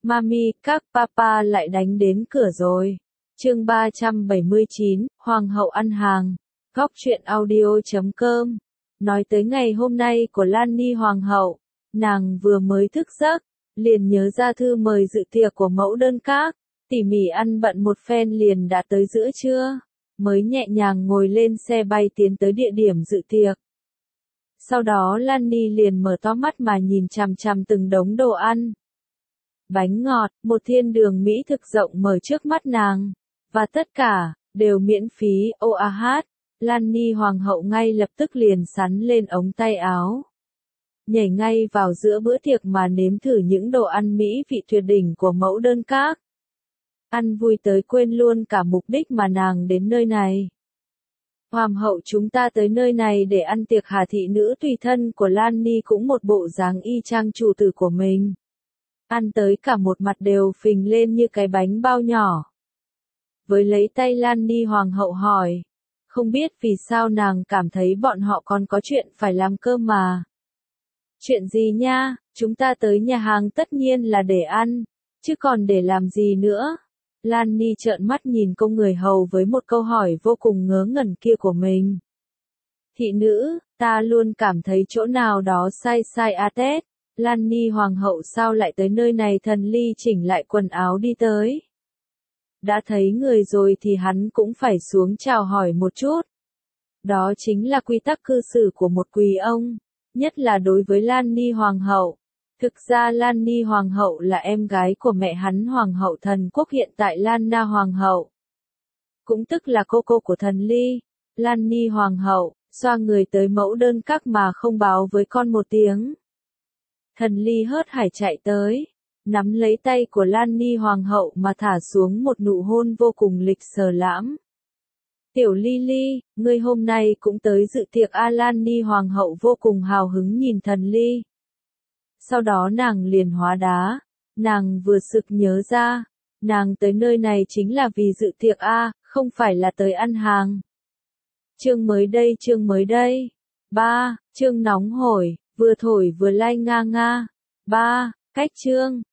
Mami, các papa lại đánh đến cửa rồi. Chương 379, Hoàng hậu ăn hàng. Góc truyện audio.com. Nói tới ngày hôm nay của Lan Ni Hoàng hậu, nàng vừa mới thức giấc, liền nhớ ra thư mời dự tiệc của mẫu đơn các, tỉ mỉ ăn bận một phen liền đã tới giữa trưa, mới nhẹ nhàng ngồi lên xe bay tiến tới địa điểm dự tiệc. Sau đó Lan Ni liền mở to mắt mà nhìn chằm chằm từng đống đồ ăn. Bánh ngọt, một thiên đường mỹ thực rộng mở trước mắt nàng, và tất cả đều miễn phí. Lan Ni Hoàng hậu ngay lập tức liền sắn lên ống tay áo, nhảy ngay vào giữa bữa tiệc mà nếm thử những đồ ăn mỹ vị tuyệt đỉnh của mẫu đơn các. Ăn vui tới quên luôn cả mục đích mà nàng đến nơi này. Hoàng hậu, chúng ta tới nơi này để ăn tiệc hả? Thị nữ tùy thân của Lan Ni cũng một bộ dáng y chang chủ tử của mình. Ăn tới cả một mặt đều phình lên như cái bánh bao nhỏ. Với lấy tay Lan Ni Hoàng hậu hỏi, không biết vì sao nàng cảm thấy bọn họ còn có chuyện phải làm cơ mà. Chuyện gì nha? Chúng ta tới nhà hàng tất nhiên là để ăn, chứ còn để làm gì nữa? Lan Ni trợn mắt nhìn công người hầu với một câu hỏi vô cùng ngớ ngẩn kia của mình. Thị nữ, ta luôn cảm thấy chỗ nào đó sai sai a tét. Lan Ni Hoàng hậu sao lại tới nơi này? Thần Ly chỉnh lại quần áo đi tới. Đã thấy người rồi thì hắn cũng phải xuống chào hỏi một chút. Đó chính là quy tắc cư xử của một quý ông, nhất là đối với Lan Ni Hoàng hậu. Thực ra Lan Ni Hoàng hậu là em gái của mẹ hắn Hoàng hậu thần quốc hiện tại Lan Na Hoàng hậu. Cũng tức là cô của Thần Ly. Lan Ni Hoàng hậu, xoa người tới mẫu đơn các mà không báo với con một tiếng. Thần Ly hớt hải chạy tới, nắm lấy tay của Lan Ni Hoàng hậu mà thả xuống một nụ hôn vô cùng lịch sờ lãm. Tiểu Ly Ly, ngươi hôm nay cũng tới dự tiệc a? Lan Ni Hoàng hậu vô cùng hào hứng nhìn Thần Ly. Sau đó nàng liền hóa đá, nàng vừa sực nhớ ra, nàng tới nơi này chính là vì dự tiệc a, không phải là tới ăn hàng. Chương mới đây. 3. Chương nóng hổi, vừa thổi vừa lai nga nga. 3. Cách chương.